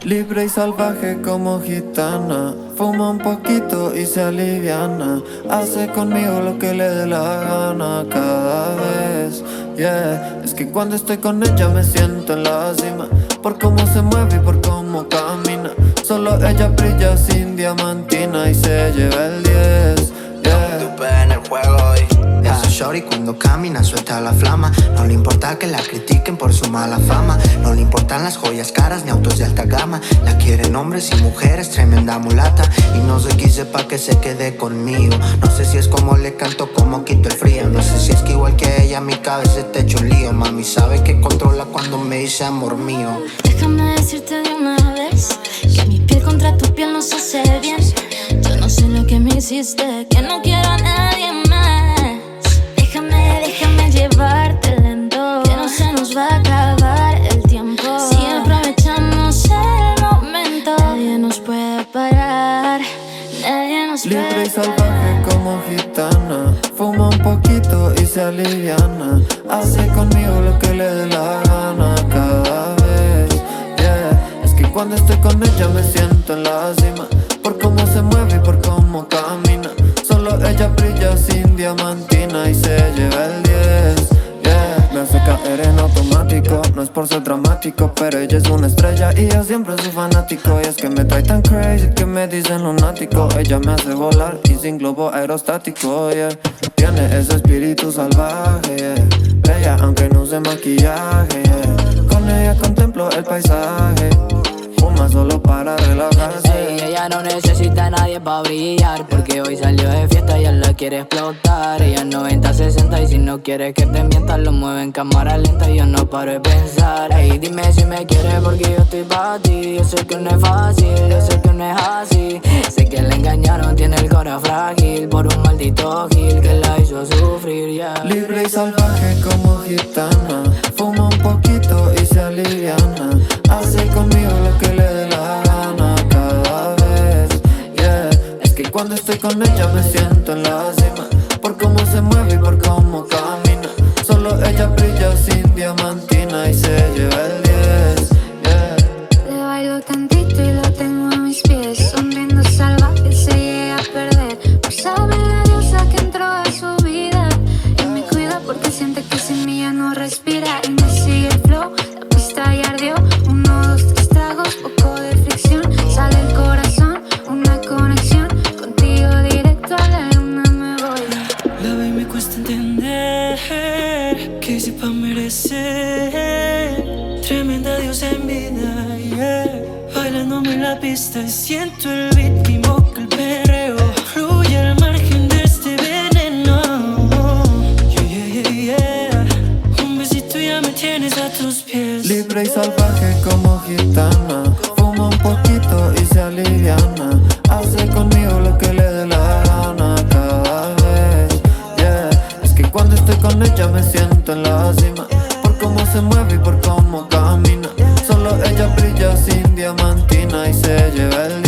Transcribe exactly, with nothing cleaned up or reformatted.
Libre y salvaje como gitana, fuma un poquito y se aliviana. Hace conmigo lo que le dé la gana cada vez, yeah. Es que cuando estoy con ella me siento en la cima, por cómo se mueve y por cómo camina. Solo ella brilla sin diamantina y se lleva el diez, yeah. En el juego y ese shorty cuando camina suelta la flama. No le importa que la critiquen por su mala fama. No le importan las joyas caras ni autos de alta gama. La quieren hombres y mujeres, tremenda mulata. Y no sé qué sepa que se quede conmigo. No sé si es como le canto, como quito el frío. No sé si es que igual que ella mi cabeza está hecho un lío. Mami sabe que controla cuando me dice amor mío. Déjame decirte de una vez que mi piel contra tu piel nos hace bien. Yo no sé lo que me hiciste, que no quiero a nadie más. Déjame, déjame llevarte lento, que no se nos va a acabar el tiempo. Si aprovechamos el momento, nadie nos puede parar, nadie nos puede parar. Libre y salvaje como gitana, fuma un poquito y se aliviana. Hace conmigo lo que le dé la gana cada vez, yeah. Es que cuando estoy con ella me siento en la cima, por cómo se mueve y por cómo camina. Solo ella brilla sin diamantina y se lleva el diez, yeah. Me hace caer en automático, no es por ser dramático, pero ella es una estrella y yo siempre soy fanático. Y es que me trae tan crazy que me dicen lunático. Ella me hace volar y sin globo aerostático, yeah. Tiene ese espíritu salvaje, yeah. Bella aunque no use maquillaje, yeah. Con ella contemplo el paisaje, fuma solo para relajarse. Ey, ella no necesita a nadie pa' brillar, porque hoy salió de fiesta y ella la quiere explotar. Ella es noventa sesenta y si no quieres que te mientas, lo mueve en cámara lenta y yo no paro de pensar. Ey, dime si me quieres porque yo estoy pa' ti. Yo sé que no es fácil, yo sé que no es así. Sé que la engañaron, tiene el corazón frágil por un maldito gil que la hizo sufrir, yeah. Libre y salvaje como gitana, fuma un poquito y se aliviana. Hace conmigo lo que le dé la gana cada vez, yeah. Es que cuando estoy con ella me siento en la cima, por cómo se mueve y por cómo camina. Solo ella brilla sin diamantina y se lleva el diez, yeah. Le bailo tantito y lo tengo a mis pies, sonriendo salvaje se llega a perder. Por saber la diosa que entró a su vida y me cuida porque siente que sin mí ya no respira. Y me sigue el flow, la pista ya ardió. Uno, dos, tres tragos, poco de fricción. Sale el corazón, una conexión. Contigo directo a la luna me voy. La ve y me cuesta entender que si pa' merecer tremenda diosa en vida, yeah. Bailándome en la pista y siento el beat que invoca el perreo. Fluye al margen de este veneno, yeah, yeah, yeah, yeah. Un besito ya me tienes a tus pies. Libre y salvaje como gitana, fuma un poquito y se aliviana. Hace conmigo lo que le dé la gana cada vez, yeah. Es que cuando estoy con ella me siento en la cima, por cómo se mueve y por cómo camina. Solo ella brilla sin diamantina y se lleva el